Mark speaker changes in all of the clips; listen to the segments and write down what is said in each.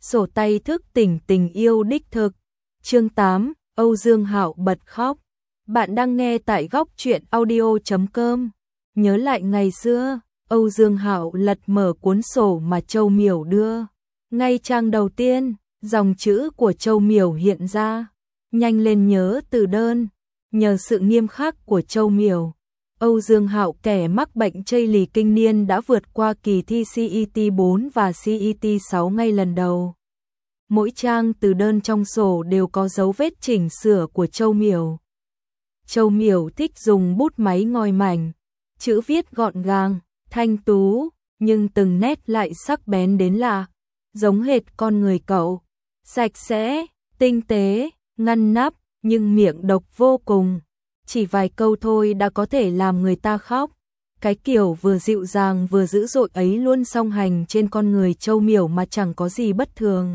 Speaker 1: Sổ tay thức tỉnh tình yêu đích thực. Chương 8, Âu Dương Hạo bật khóc. Bạn đang nghe tại góc truyện audio.com. Nhớ lại ngày xưa, Âu Dương Hạo lật mở cuốn sổ mà Châu Miểu đưa. Ngay trang đầu tiên, dòng chữ của Châu Miểu hiện ra. Nhanh lên nhớ từ đơn. Nhờ sự nghiêm khắc của Châu Miểu, Âu Dương Hạo kẻ mắc bệnh chây lì kinh niên đã vượt qua kỳ thi CET 4 và CET 6 ngay lần đầu. Mỗi trang từ đơn trong sổ đều có dấu vết chỉnh sửa của Châu Miểu. Châu Miểu thích dùng bút máy ngòi mảnh, chữ viết gọn gàng, thanh tú, nhưng từng nét lại sắc bén đến lạ, giống hệt con người cậu. Sạch sẽ, tinh tế, ngăn nắp, nhưng miệng độc vô cùng. Chỉ vài câu thôi đã có thể làm người ta khóc. Cái kiểu vừa dịu dàng vừa dữ dội ấy luôn song hành trên con người Châu Miểu mà chẳng có gì bất thường.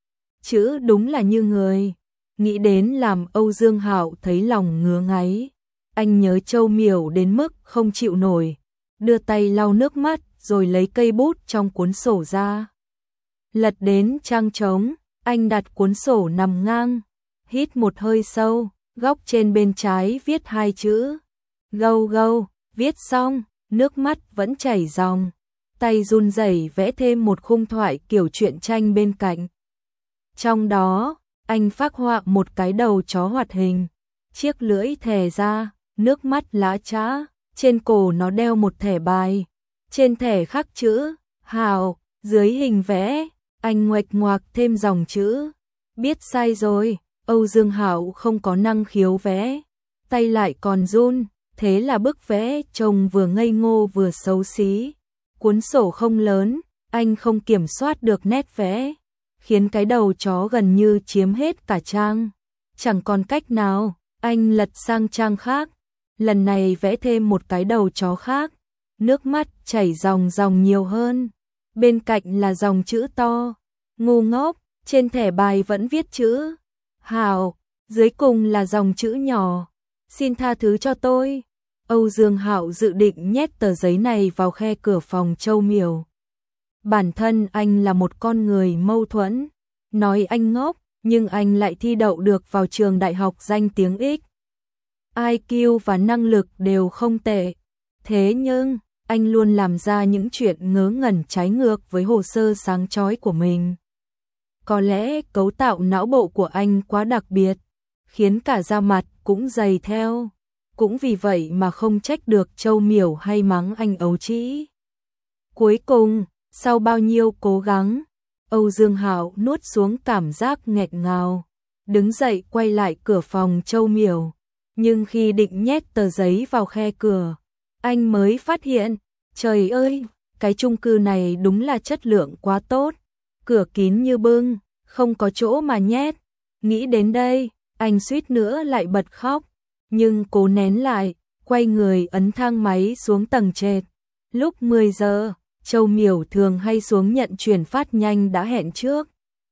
Speaker 1: Chữ đúng là như người. Nghĩ đến làm Âu Dương Hạo thấy lòng ngứa ngáy. Anh nhớ Châu Miểu đến mức không chịu nổi. Đưa tay lau nước mắt rồi lấy cây bút trong cuốn sổ ra. Lật đến trang trống, anh đặt cuốn sổ nằm ngang. Hít một hơi sâu, góc trên bên trái viết hai chữ. Gâu gâu, viết xong, nước mắt vẫn chảy ròng. Tay run rẩy vẽ thêm một khung thoại kiểu truyện tranh bên cạnh. Trong đó, anh phác họa một cái đầu chó hoạt hình, chiếc lưỡi thè ra, nước mắt lã chã, trên cổ nó đeo một thẻ bài. Trên thẻ khắc chữ Hạo, dưới hình vẽ, anh nguệch ngoạc thêm dòng chữ. Biết sai rồi, Âu Dương Hạo không có năng khiếu vẽ, tay lại còn run, thế là bức vẽ trông vừa ngây ngô vừa xấu xí. Cuốn sổ không lớn, anh không kiểm soát được nét vẽ, khiến cái đầu chó gần như chiếm hết cả trang. Chẳng còn cách nào, anh lật sang trang khác, lần này vẽ thêm một cái đầu chó khác. Nước mắt chảy ròng ròng nhiều hơn. Bên cạnh là dòng chữ to, ngu ngốc, trên thẻ bài vẫn viết chữ Hạo, dưới cùng là dòng chữ nhỏ, xin tha thứ cho tôi. Âu Dương Hạo dự định nhét tờ giấy này vào khe cửa phòng Châu Miểu. Bản thân anh là một con người mâu thuẫn, nói anh ngốc, nhưng anh lại thi đậu được vào trường đại học danh tiếng X. IQ và năng lực đều không tệ. Thế nhưng, anh luôn làm ra những chuyện ngớ ngẩn trái ngược với hồ sơ sáng chói của mình. Có lẽ cấu tạo não bộ của anh quá đặc biệt, khiến cả da mặt cũng dày theo. Cũng vì vậy mà không trách được Châu Miểu hay mắng anh ấu trĩ. Cuối cùng, sau bao nhiêu cố gắng, Âu Dương Hạo nuốt xuống cảm giác nghẹt ngào, đứng dậy quay lại cửa phòng Châu Miểu. Nhưng khi định nhét tờ giấy vào khe cửa, anh mới phát hiện, trời ơi, cái chung cư này đúng là chất lượng quá tốt. Cửa kín như bưng, không có chỗ mà nhét. Nghĩ đến đây, anh suýt nữa lại bật khóc, nhưng cố nén lại, quay người ấn thang máy xuống tầng trệt. Lúc 10 giờ, Châu Miểu thường hay xuống nhận chuyển phát nhanh đã hẹn trước.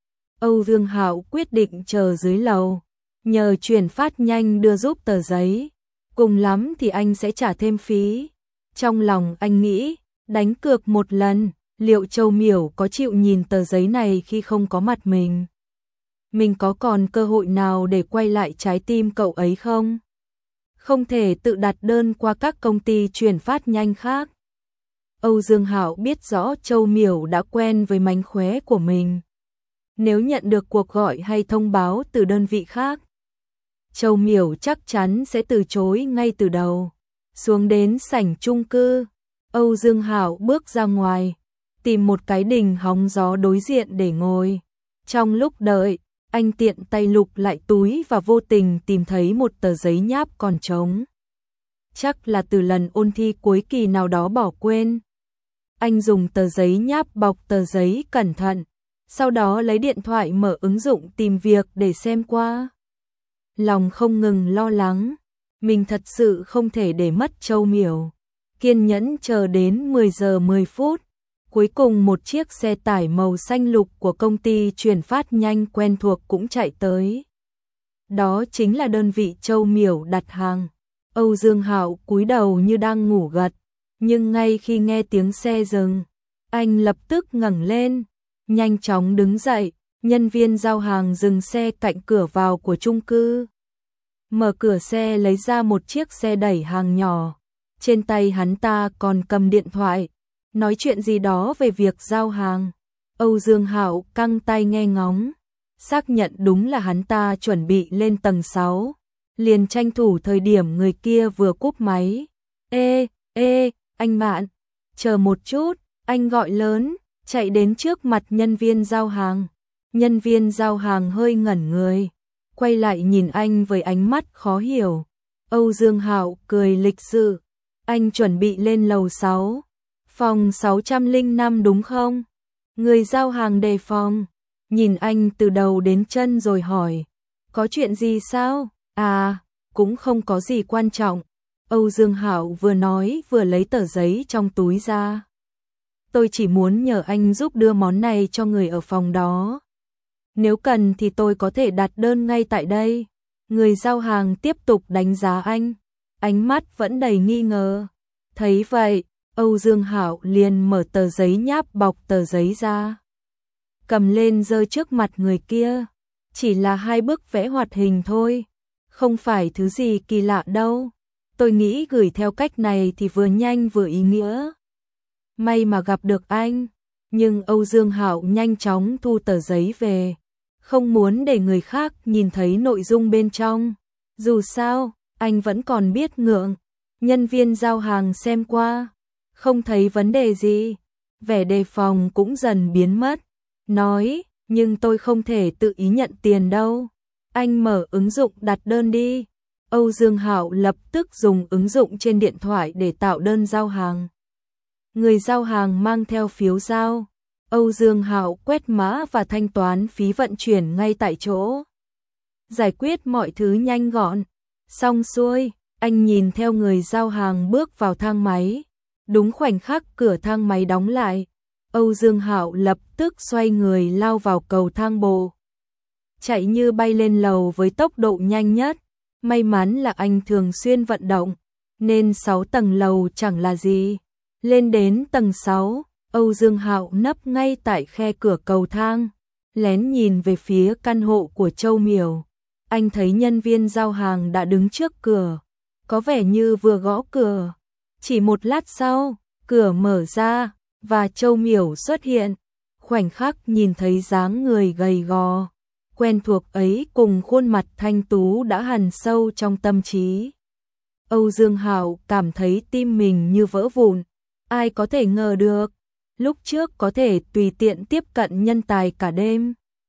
Speaker 1: Âu Dương Hạo quyết định chờ dưới lầu, nhờ chuyển phát nhanh đưa giúp tờ giấy, cùng lắm thì anh sẽ trả thêm phí. Trong lòng anh nghĩ, đánh cược một lần, liệu Châu Miểu có chịu nhìn tờ giấy này khi không có mặt mình? Mình có còn cơ hội nào để quay lại trái tim cậu ấy không? Không thể tự đặt đơn qua các công ty chuyển phát nhanh khác. Âu Dương Hạo biết rõ Châu Miểu đã quen với mánh khóe của mình. Nếu nhận được cuộc gọi hay thông báo từ đơn vị khác, Châu Miểu chắc chắn sẽ từ chối ngay từ đầu. Xuống đến sảnh chung cư, Âu Dương Hạo bước ra ngoài, tìm một cái đình hóng gió đối diện để ngồi. Trong lúc đợi, anh tiện tay lục lại túi và vô tình tìm thấy một tờ giấy nháp còn trống. Chắc là từ lần ôn thi cuối kỳ nào đó bỏ quên. Anh dùng tờ giấy nháp bọc tờ giấy cẩn thận, sau đó lấy điện thoại mở ứng dụng tìm việc để xem qua. Lòng không ngừng lo lắng, mình thật sự không thể để mất Châu Miểu. Kiên nhẫn chờ đến 10 giờ 10 phút. Cuối cùng một chiếc xe tải màu xanh lục của công ty chuyển phát nhanh quen thuộc cũng chạy tới. Đó chính là đơn vị Châu Miểu đặt hàng. Âu Dương Hạo cúi đầu như đang ngủ gật, nhưng ngay khi nghe tiếng xe dừng, anh lập tức ngẩng lên, nhanh chóng đứng dậy, Nhân viên giao hàng dừng xe cạnh cửa vào của chung cư. Mở cửa xe lấy ra một chiếc xe đẩy hàng nhỏ. Trên tay hắn ta còn cầm điện thoại, nói chuyện gì đó về việc giao hàng. Âu Dương Hạo căng tay nghe ngóng, xác nhận đúng là hắn ta chuẩn bị lên tầng 6. Liền tranh thủ thời điểm người kia vừa cúp máy. Ê, anh bạn, chờ một chút, anh gọi lớn, chạy đến trước mặt nhân viên giao hàng. Nhân viên giao hàng hơi ngẩn người, quay lại nhìn anh với ánh mắt khó hiểu. Âu Dương Hạo cười lịch sự, anh chuẩn bị lên lầu 6, phòng 605 đúng không? Người giao hàng đề phòng, nhìn anh từ đầu đến chân rồi hỏi, có chuyện gì sao? À, cũng không có gì quan trọng. Âu Dương Hạo vừa nói vừa lấy tờ giấy trong túi ra. Tôi chỉ muốn nhờ anh giúp đưa món này cho người ở phòng đó. Nếu cần thì tôi có thể đặt đơn ngay tại đây. Người giao hàng tiếp tục đánh giá anh, ánh mắt vẫn đầy nghi ngờ. Thấy vậy, Âu Dương Hạo liền mở tờ giấy nháp bọc tờ giấy ra, cầm lên giơ trước mặt người kia. Chỉ là 2 bức vẽ hoạt hình thôi, không phải thứ gì kỳ lạ đâu. Tôi nghĩ gửi theo cách này thì vừa nhanh vừa ý nghĩa. May mà gặp được anh. Nhưng Âu Dương Hạo nhanh chóng thu tờ giấy về, không muốn để người khác nhìn thấy nội dung bên trong. Dù sao, anh vẫn còn biết ngượng. Nhân viên giao hàng xem qua, không thấy vấn đề gì, vẻ đề phòng cũng dần biến mất. Nói, nhưng tôi không thể tự ý nhận tiền đâu. Anh mở ứng dụng đặt đơn đi. Âu Dương Hạo lập tức dùng ứng dụng trên điện thoại để tạo đơn giao hàng. Người giao hàng mang theo phiếu giao. Âu Dương Hạo quét mã và thanh toán phí vận chuyển ngay tại chỗ. Giải quyết mọi thứ nhanh gọn. Xong xuôi, anh nhìn theo người giao hàng bước vào thang máy. Đúng khoảnh khắc cửa thang máy đóng lại, Âu Dương Hạo lập tức xoay người lao vào cầu thang bộ, chạy như bay lên lầu với tốc độ nhanh nhất. May mắn là anh thường xuyên vận động, nên 6 tầng lầu chẳng là gì. Lên đến tầng 6, Âu Dương Hạo nấp ngay tại khe cửa cầu thang, lén nhìn về phía căn hộ của Châu Miểu. Anh thấy nhân viên giao hàng đã đứng trước cửa, có vẻ như vừa gõ cửa. Chỉ một lát sau, cửa mở ra và Châu Miểu xuất hiện. Khoảnh khắc nhìn thấy dáng người gầy gò, quen thuộc ấy cùng khuôn mặt thanh tú đã hằn sâu trong tâm trí. Âu Dương Hạo cảm thấy tim mình như vỡ vụn. Ai có thể ngờ được, lúc trước có thể tùy tiện tiếp cận nhân tài cả đêm,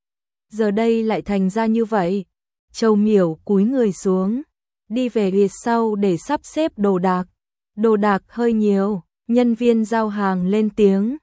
Speaker 1: giờ đây lại thành ra như vậy. Châu Miểu cúi người xuống, đi về phía sau để sắp xếp đồ đạc. Đồ đạc hơi nhiều, nhân viên giao hàng lên tiếng.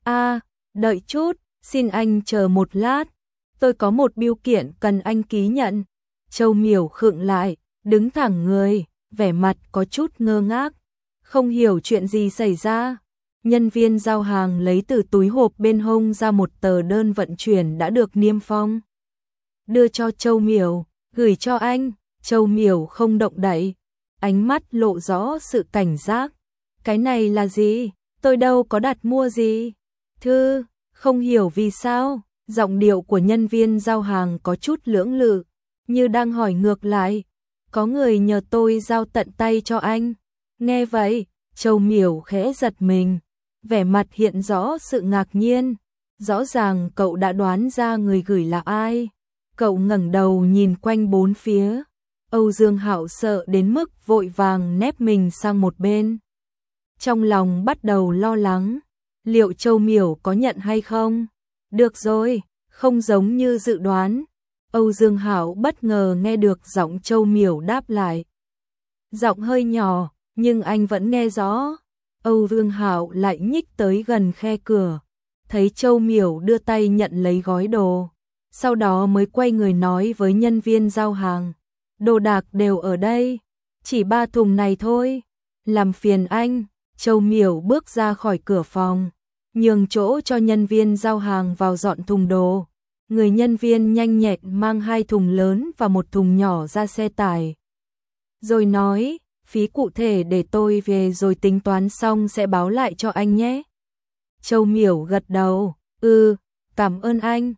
Speaker 1: Đợi chút, xin anh chờ một lát. Tôi có một bưu kiện cần anh ký nhận. Châu Miểu khựng lại, đứng thẳng người, vẻ mặt có chút ngơ ngác, không hiểu chuyện gì xảy ra. Nhân viên giao hàng lấy từ túi hộp bên hông ra một tờ đơn vận chuyển đã được niêm phong, đưa cho Châu Miểu. Gửi cho anh. Châu Miểu không động đậy, ánh mắt lộ rõ sự cảnh giác. Cái này là gì? Tôi đâu có đặt mua gì. Thư, không hiểu vì sao, giọng điệu của nhân viên giao hàng có chút lưỡng lự, như đang hỏi ngược lại. Có người nhờ tôi giao tận tay cho anh. Nghe vậy, Châu Miểu khẽ giật mình, vẻ mặt hiện rõ sự ngạc nhiên. Rõ ràng cậu đã đoán ra người gửi là ai. Cậu ngẩng đầu nhìn quanh bốn phía. Âu Dương Hạo sợ đến mức vội vàng nép mình sang một bên. Trong lòng bắt đầu lo lắng, liệu Châu Miểu có nhận hay không? Được rồi, không giống như dự đoán. Âu Dương Hạo bất ngờ nghe được giọng Châu Miểu đáp lại. Giọng hơi nhỏ, nhưng anh vẫn nghe rõ. Âu Dương Hạo lại nhích tới gần khe cửa, thấy Châu Miểu đưa tay nhận lấy gói đồ, sau đó mới quay người nói với nhân viên giao hàng. Đồ đạc đều ở đây, chỉ 3 thùng này thôi. Làm phiền anh. Châu Miểu bước ra khỏi cửa phòng, nhường chỗ cho nhân viên giao hàng vào dọn thùng đồ. Người nhân viên nhanh nhẹn mang 2 thùng lớn và 1 thùng nhỏ ra xe tải, rồi nói, phí cụ thể để tôi về rồi tính toán xong sẽ báo lại cho anh nhé. Châu Miểu gật đầu, cảm ơn anh.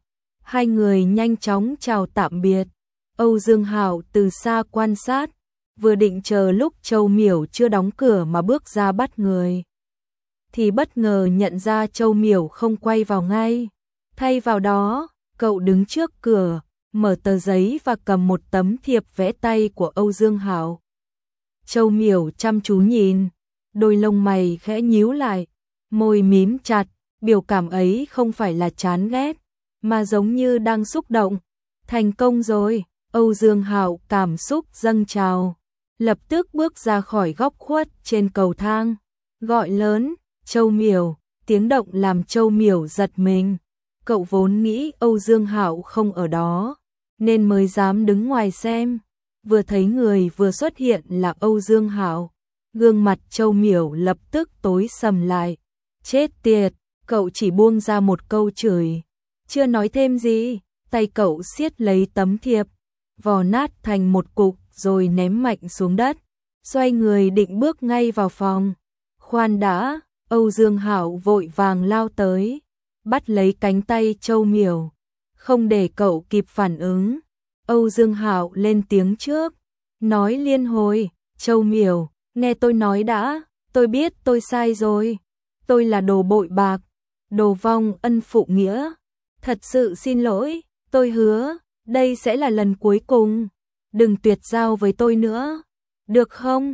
Speaker 1: Hai người nhanh chóng chào tạm biệt. Âu Dương Hạo từ xa quan sát, vừa định chờ lúc Châu Miểu chưa đóng cửa mà bước ra bắt người, thì bất ngờ nhận ra Châu Miểu không quay vào ngay. Thay vào đó, cậu đứng trước cửa, mở tờ giấy và cầm một tấm thiệp vẽ tay của Âu Dương Hạo. Châu Miểu chăm chú nhìn, đôi lông mày khẽ nhíu lại, môi mím chặt, biểu cảm ấy không phải là chán ghét, mà giống như đang xúc động. Thành công rồi, Âu Dương Hạo cảm xúc dâng trào, lập tức bước ra khỏi góc khuất trên cầu thang, gọi lớn, Châu Miểu, tiếng động làm Châu Miểu giật mình. Cậu vốn nghĩ Âu Dương Hạo không ở đó, nên mới dám đứng ngoài xem. Vừa thấy người vừa xuất hiện là Âu Dương Hạo, gương mặt Châu Miểu lập tức tối sầm lại. Chết tiệt, cậu chỉ buông ra một câu chửi, chưa nói thêm gì, tay cậu siết lấy tấm thiệp, vò nát thành một cục rồi ném mạnh xuống đất, xoay người định bước ngay vào phòng. Khoan đã, Âu Dương Hạo vội vàng lao tới, bắt lấy cánh tay Châu Miểu, không để cậu kịp phản ứng. Âu Dương Hạo lên tiếng trước, nói liên hồi, Châu Miểu, nghe tôi nói đã, tôi biết tôi sai rồi, tôi là đồ bội bạc, đồ vong ân phụ nghĩa, thật sự xin lỗi, tôi hứa, đây sẽ là lần cuối cùng, đừng tuyệt giao với tôi nữa, được không?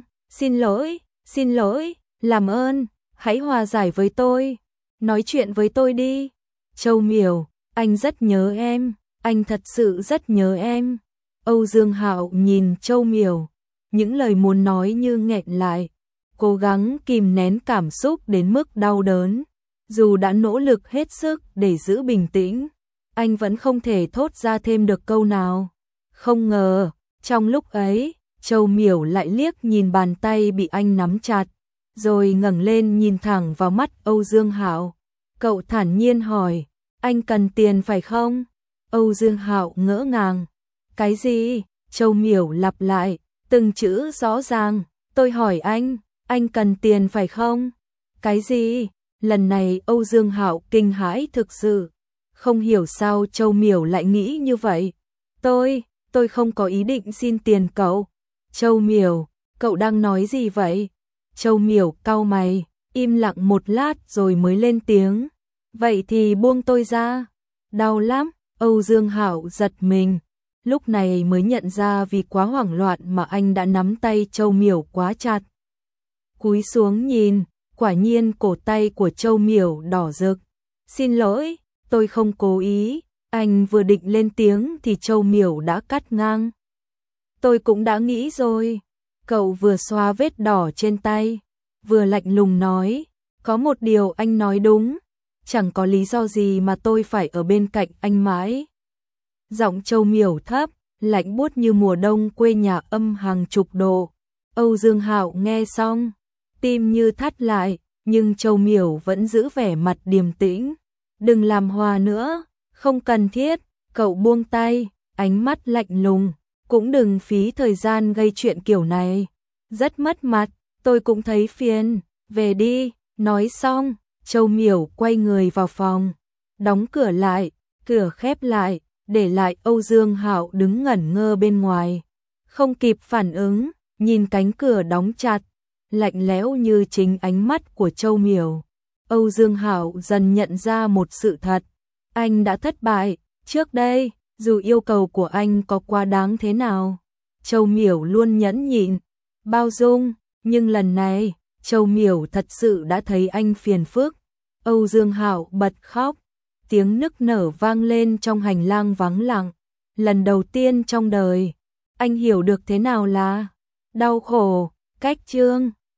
Speaker 1: Xin lỗi, làm ơn, hãy hòa giải với tôi, nói chuyện với tôi đi. Châu Miểu, anh rất nhớ em, anh thật sự rất nhớ em. Âu Dương Hạo nhìn Châu Miểu, những lời muốn nói như nghẹn lại, cố gắng kìm nén cảm xúc đến mức đau đớn. Dù đã nỗ lực hết sức để giữ bình tĩnh, anh vẫn không thể thốt ra thêm được câu nào. Không ngờ, trong lúc ấy, Châu Miểu lại liếc nhìn bàn tay bị anh nắm chặt, rồi ngẩng lên nhìn thẳng vào mắt Âu Dương Hạo. Cậu thản nhiên hỏi, anh cần tiền phải không? Âu Dương Hạo ngỡ ngàng. Cái gì? Châu Miểu lặp lại, từng chữ rõ ràng. Tôi hỏi anh cần tiền phải không? Cái gì? Lần này Âu Dương Hạo kinh hãi thực sự. Không hiểu sao Châu Miểu lại nghĩ như vậy. Tôi không có ý định xin tiền cậu. Châu Miểu, cậu đang nói gì vậy? Châu Miểu cau mày, im lặng một lát rồi mới lên tiếng. Vậy thì buông tôi ra. Đau lắm. Âu Dương Hạo giật mình, lúc này mới nhận ra vì quá hoảng loạn mà anh đã nắm tay Châu Miểu quá chặt. Cúi xuống nhìn, quả nhiên cổ tay của Châu Miểu đỏ rực. Xin lỗi, tôi không cố ý. Anh vừa định lên tiếng thì Châu Miểu đã cắt ngang. Tôi cũng đã nghĩ rồi. Cậu vừa xoa vết đỏ trên tay, vừa lạnh lùng nói, có một điều anh nói đúng, chẳng có lý do gì mà tôi phải ở bên cạnh anh mãi. Giọng Châu Miểu thấp, lạnh buốt như mùa đông quê nhà âm hàng chục độ. Âu Dương Hạo nghe xong, tim như thắt lại, nhưng Châu Miểu vẫn giữ vẻ mặt điềm tĩnh. Đừng làm hòa nữa, không cần thiết. Cậu buông tay, ánh mắt lạnh lùng, cũng đừng phí thời gian gây chuyện kiểu này, rất mất mặt. Tôi cũng thấy phiền, về đi. Nói xong, Châu Miểu quay người vào phòng, đóng cửa lại, cửa khép lại, để lại Âu Dương Hạo đứng ngẩn ngơ bên ngoài. Không kịp phản ứng, nhìn cánh cửa đóng chặt, lạnh lẽo như chính ánh mắt của Châu Miểu. Âu Dương Hạo dần nhận ra một sự thật, anh đã thất bại. Trước đây, dù yêu cầu của anh có quá đáng thế nào, Châu Miểu luôn nhẫn nhịn, bao dung, nhưng lần này, Châu Miểu thật sự đã thấy anh phiền phức. Âu Dương Hạo bật khóc, tiếng nức nở vang lên trong hành lang vắng lặng. Lần đầu tiên trong đời, anh hiểu được thế nào là đau khổ. Cách chương